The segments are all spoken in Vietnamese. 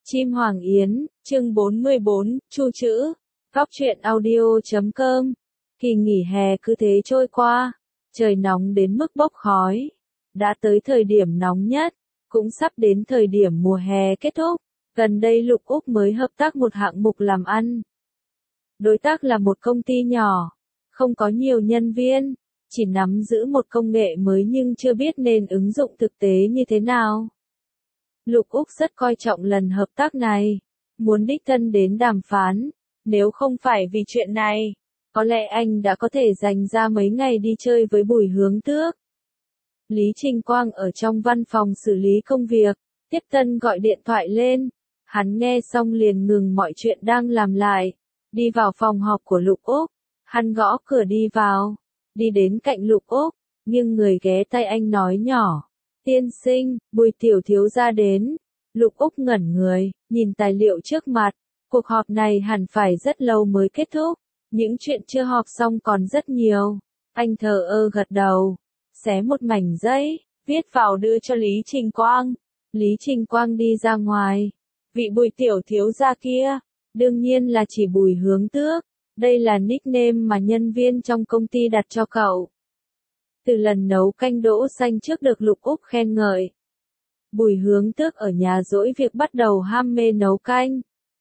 Chim Hoàng Yến, chương 44, Chu chữ, góc truyện audio.com. Kỳ nghỉ hè cứ thế trôi qua, trời nóng đến mức bốc khói. Đã tới thời điểm nóng nhất, cũng sắp đến thời điểm mùa hè kết thúc. Gần đây Lục Úc mới hợp tác một hạng mục làm ăn. Đối tác là một công ty nhỏ, không có nhiều nhân viên, chỉ nắm giữ một công nghệ mới nhưng chưa biết nên ứng dụng thực tế như thế nào. Lục Úc rất coi trọng lần hợp tác này, muốn đích thân đến đàm phán, nếu không phải vì chuyện này, có lẽ anh đã có thể dành ra mấy ngày đi chơi với Bùi Hướng Tước. Lý Trình Quang ở trong văn phòng xử lý công việc, Tiếp Tân gọi điện thoại lên, hắn nghe xong liền ngừng mọi chuyện đang làm lại, đi vào phòng họp của Lục Úc, hắn gõ cửa đi vào, đi đến cạnh Lục Úc, nghiêng người ghé tai anh nói nhỏ. Tiên sinh, Bùi tiểu thiếu gia đến. Lục Úc ngẩn người, nhìn tài liệu trước mặt. Cuộc họp này hẳn phải rất lâu mới kết thúc. Những chuyện chưa họp xong còn rất nhiều. Anh thờ ơ gật đầu. Xé một mảnh giấy, viết vào đưa cho Lý Trình Quang. Lý Trình Quang đi ra ngoài. Vị Bùi tiểu thiếu gia kia, đương nhiên là chỉ Bùi Hướng Tước. Đây là nickname mà nhân viên trong công ty đặt cho cậu. Từ lần nấu canh đỗ xanh trước được Lục Úc khen ngợi. Bùi Hướng Tước ở nhà dỗi việc bắt đầu ham mê nấu canh.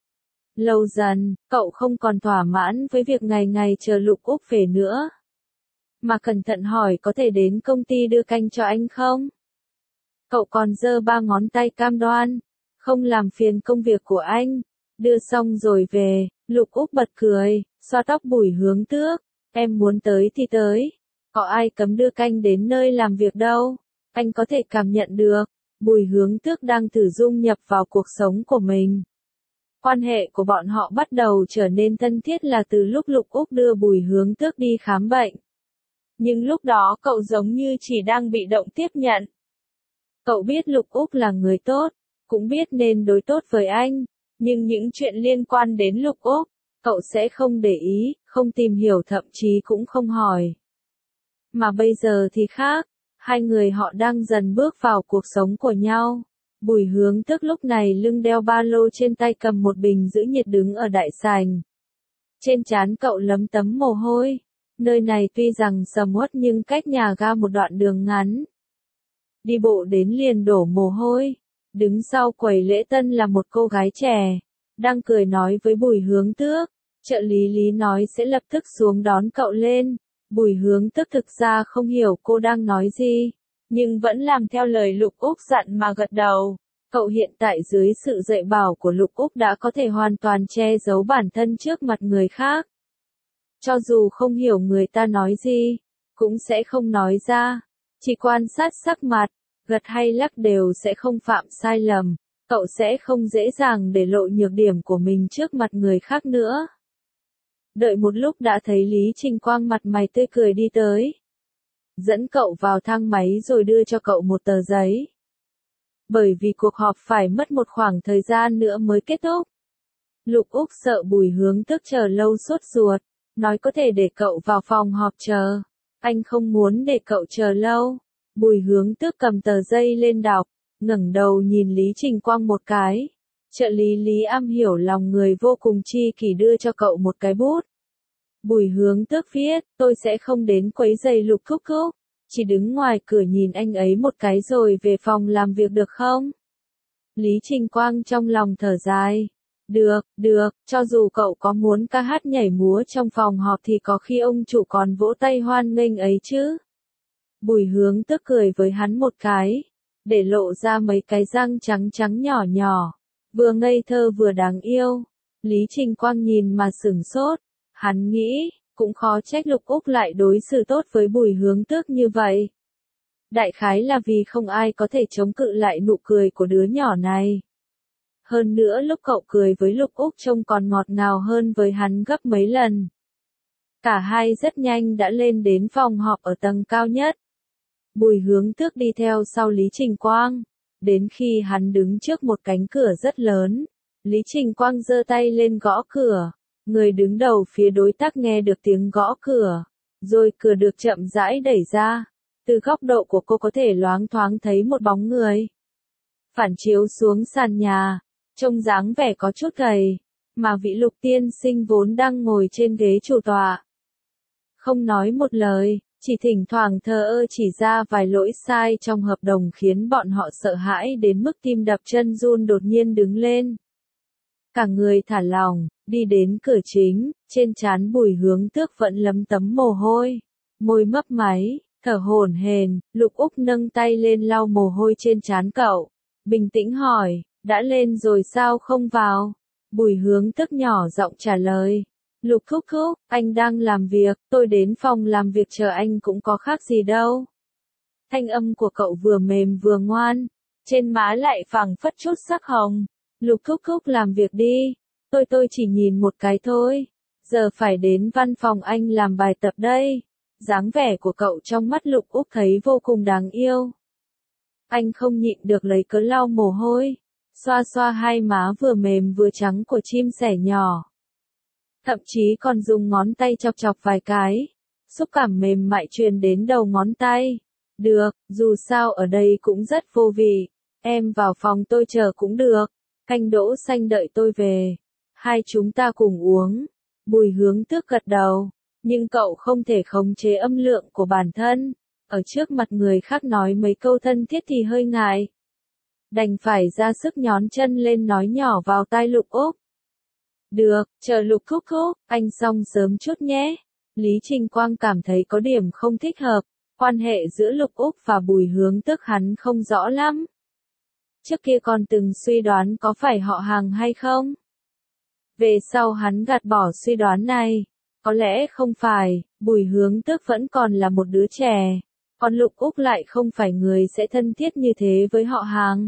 Lâu dần, cậu không còn thỏa mãn với việc ngày ngày chờ Lục Úc về nữa. Mà cẩn thận hỏi có thể đến công ty đưa canh cho anh không? Cậu còn giơ ba ngón tay cam đoan, không làm phiền công việc của anh. Đưa xong rồi về, Lục Úc bật cười, xoa tóc Bùi Hướng Tước. Em muốn tới thì tới. Có ai cấm đưa canh đến nơi làm việc đâu, anh có thể cảm nhận được, Bùi Hướng Tước đang thử dung nhập vào cuộc sống của mình. Quan hệ của bọn họ bắt đầu trở nên thân thiết là từ lúc Lục Úc đưa Bùi Hướng Tước đi khám bệnh. Nhưng lúc đó cậu giống như chỉ đang bị động tiếp nhận. Cậu biết Lục Úc là người tốt, cũng biết nên đối tốt với anh, nhưng những chuyện liên quan đến Lục Úc, cậu sẽ không để ý, không tìm hiểu thậm chí cũng không hỏi. Mà bây giờ thì khác, hai người họ đang dần bước vào cuộc sống của nhau. Bùi Hướng Tước lúc này lưng đeo ba lô trên tay cầm một bình giữ nhiệt đứng ở đại sảnh. Trên trán cậu lấm tấm mồ hôi. Nơi này tuy rằng sầm uất nhưng cách nhà ga một đoạn đường ngắn. Đi bộ đến liền đổ mồ hôi. Đứng sau quầy lễ tân là một cô gái trẻ, đang cười nói với Bùi Hướng Tước. Trợ lý Lý nói sẽ lập tức xuống đón cậu lên. Bùi Hướng Tước thực ra không hiểu cô đang nói gì, nhưng vẫn làm theo lời Lục Úc dặn mà gật đầu. Cậu hiện tại dưới sự dạy bảo của Lục Úc đã có thể hoàn toàn che giấu bản thân trước mặt người khác. Cho dù không hiểu người ta nói gì, cũng sẽ không nói ra, chỉ quan sát sắc mặt, gật hay lắc đều sẽ không phạm sai lầm. Cậu sẽ không dễ dàng để lộ nhược điểm của mình trước mặt người khác nữa. Đợi một lúc đã thấy Lý Trình Quang mặt mày tươi cười đi tới. Dẫn cậu vào thang máy rồi đưa cho cậu một tờ giấy. Bởi vì cuộc họp phải mất một khoảng thời gian nữa mới kết thúc. Lục Úc sợ Bùi Hướng Tước chờ lâu sốt ruột, nói có thể để cậu vào phòng họp chờ. Anh không muốn để cậu chờ lâu. Bùi Hướng Tước cầm tờ giấy lên đọc, ngẩng đầu nhìn Lý Trình Quang một cái. Trợ lý Lý am hiểu lòng người vô cùng chi kỷ đưa cho cậu một cái bút. Bùi Hướng Tước viết, tôi sẽ không đến quấy rầy Lục Thúc Thúc, chỉ đứng ngoài cửa nhìn anh ấy một cái rồi về phòng làm việc được không? Lý Trình Quang trong lòng thở dài. Được, cho dù cậu có muốn ca hát nhảy múa trong phòng họp thì có khi ông chủ còn vỗ tay hoan nghênh ấy chứ. Bùi Hướng Tước cười với hắn một cái, để lộ ra mấy cái răng trắng trắng nhỏ nhỏ. Vừa ngây thơ vừa đáng yêu. Lý Trình Quang nhìn mà sửng sốt. Hắn nghĩ, cũng khó trách Lục Úc lại đối xử tốt với Bùi Hướng Tước như vậy. Đại khái là vì không ai có thể chống cự lại nụ cười của đứa nhỏ này. Hơn nữa lúc cậu cười với Lục Úc trông còn ngọt ngào hơn với hắn gấp mấy lần. Cả hai rất nhanh đã lên đến phòng họp ở tầng cao nhất. Bùi Hướng Tước đi theo sau Lý Trình Quang. Đến khi hắn đứng trước một cánh cửa rất lớn, Lý Trình Quang giơ tay lên gõ cửa. Người đứng đầu phía đối tác nghe được tiếng gõ cửa, rồi cửa được chậm rãi đẩy ra. Từ góc độ của cô có thể loáng thoáng thấy một bóng người. Phản chiếu xuống sàn nhà, trông dáng vẻ có chút gầy, mà vị Lục tiên sinh vốn đang ngồi trên ghế chủ tọa. Không nói một lời, chỉ thỉnh thoảng thờ ơ chỉ ra vài lỗi sai trong hợp đồng khiến bọn họ sợ hãi đến mức tim đập chân run đột nhiên đứng lên. Cả người thả lỏng, đi đến cửa chính, trên trán Bùi Hướng Tước vẫn lấm tấm mồ hôi, môi mấp máy, thở hổn hển. Lục Úc nâng tay lên lau mồ hôi trên trán cậu, bình tĩnh hỏi, đã lên rồi sao không vào? Bùi Hướng Tước nhỏ giọng trả lời, Lục thúc thúc, anh đang làm việc, tôi đến phòng làm việc chờ anh cũng có khác gì đâu. Thanh âm của cậu vừa mềm vừa ngoan, trên má lại phảng phất chút sắc hồng. Lục thúc thúc làm việc đi, tôi chỉ nhìn một cái thôi, giờ phải đến văn phòng anh làm bài tập đây. Dáng vẻ của cậu trong mắt Lục Úc thấy vô cùng đáng yêu. Anh không nhịn được lấy cớ lau mồ hôi, xoa xoa hai má vừa mềm vừa trắng của chim sẻ nhỏ. Thậm chí còn dùng ngón tay chọc chọc vài cái, xúc cảm mềm mại truyền đến đầu ngón tay. Được, dù sao ở đây cũng rất vô vị, em vào phòng tôi chờ cũng được, canh đỗ xanh đợi tôi về, hai chúng ta cùng uống. Bùi Hướng Tước gật đầu, nhưng cậu không thể khống chế âm lượng của bản thân, ở trước mặt người khác nói mấy câu thân thiết thì hơi ngại. Đành phải ra sức nhón chân lên nói nhỏ vào tai Lục Úc. Được, chờ Lục thúc thúc, anh xong sớm chút nhé. Lý Trình Quang cảm thấy có điểm không thích hợp, quan hệ giữa Lục Úc và Bùi Hướng Tước hắn không rõ lắm. Trước kia còn từng suy đoán có phải họ hàng hay không? Về sau hắn gạt bỏ suy đoán này, có lẽ không phải, Bùi Hướng Tước vẫn còn là một đứa trẻ, còn Lục Úc lại không phải người sẽ thân thiết như thế với họ hàng.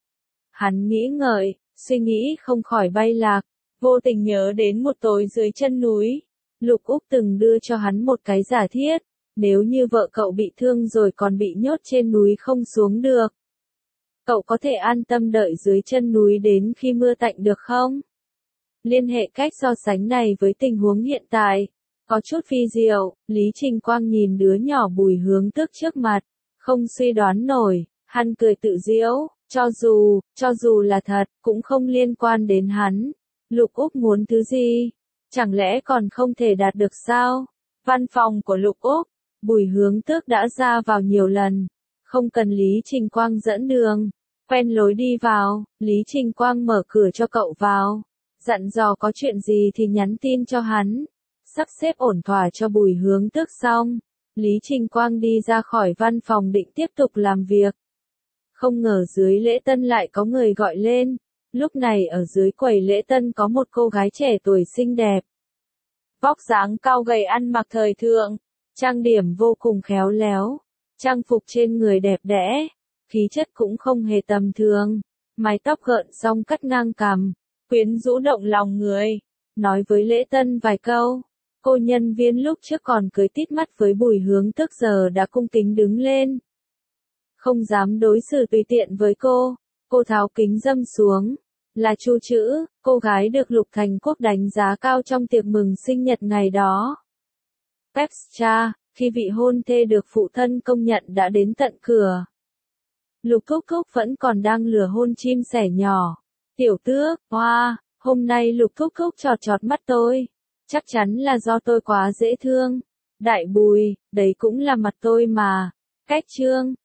Hắn nghĩ ngợi, suy nghĩ không khỏi bay lạc. Vô tình nhớ đến một tối dưới chân núi, Lục Úc từng đưa cho hắn một cái giả thiết, nếu như vợ cậu bị thương rồi còn bị nhốt trên núi không xuống được. Cậu có thể an tâm đợi dưới chân núi đến khi mưa tạnh được không? Liên hệ cách so sánh này với tình huống hiện tại, có chút phi diệu. Lý Trình Quang nhìn đứa nhỏ Bùi Hướng Tước trước mặt, không suy đoán nổi, hắn cười tự giễu, cho dù là thật, cũng không liên quan đến hắn. Lục Úc muốn thứ gì? Chẳng lẽ còn không thể đạt được sao? Văn phòng của Lục Úc, Bùi Hướng Tước đã ra vào nhiều lần, không cần Lý Trình Quang dẫn đường, quen lối đi vào. Lý Trình Quang mở cửa cho cậu vào, dặn dò có chuyện gì thì nhắn tin cho hắn, sắp xếp ổn thỏa cho Bùi Hướng Tước xong. Lý Trình Quang đi ra khỏi văn phòng định tiếp tục làm việc. Không ngờ dưới lễ tân lại có người gọi lên. Lúc này ở dưới quầy lễ tân có một cô gái trẻ tuổi xinh đẹp. Vóc dáng cao gầy, ăn mặc thời thượng, trang điểm vô cùng khéo léo, trang phục trên người đẹp đẽ, khí chất cũng không hề tầm thường, mái tóc gợn xong cắt ngang cằm, quyến rũ động lòng người. Nói với lễ tân vài câu, cô nhân viên lúc trước còn cười tít mắt với Bùi Hướng Tước giờ đã cung kính đứng lên. Không dám đối xử tùy tiện với cô tháo kính râm xuống. Là Chu Chữ, cô gái được Lục Thành Quốc đánh giá cao trong tiệc mừng sinh nhật ngày đó. Pepscha, khi vị hôn thê được phụ thân công nhận đã đến tận cửa. Lục thúc thúc vẫn còn đang lừa hôn chim sẻ nhỏ. Tiểu Tước, hoa, hôm nay Lục thúc thúc chọt chọt mắt tôi. Chắc chắn là do tôi quá dễ thương. Đại Bùi, đấy cũng là mặt tôi mà. Cách Trương,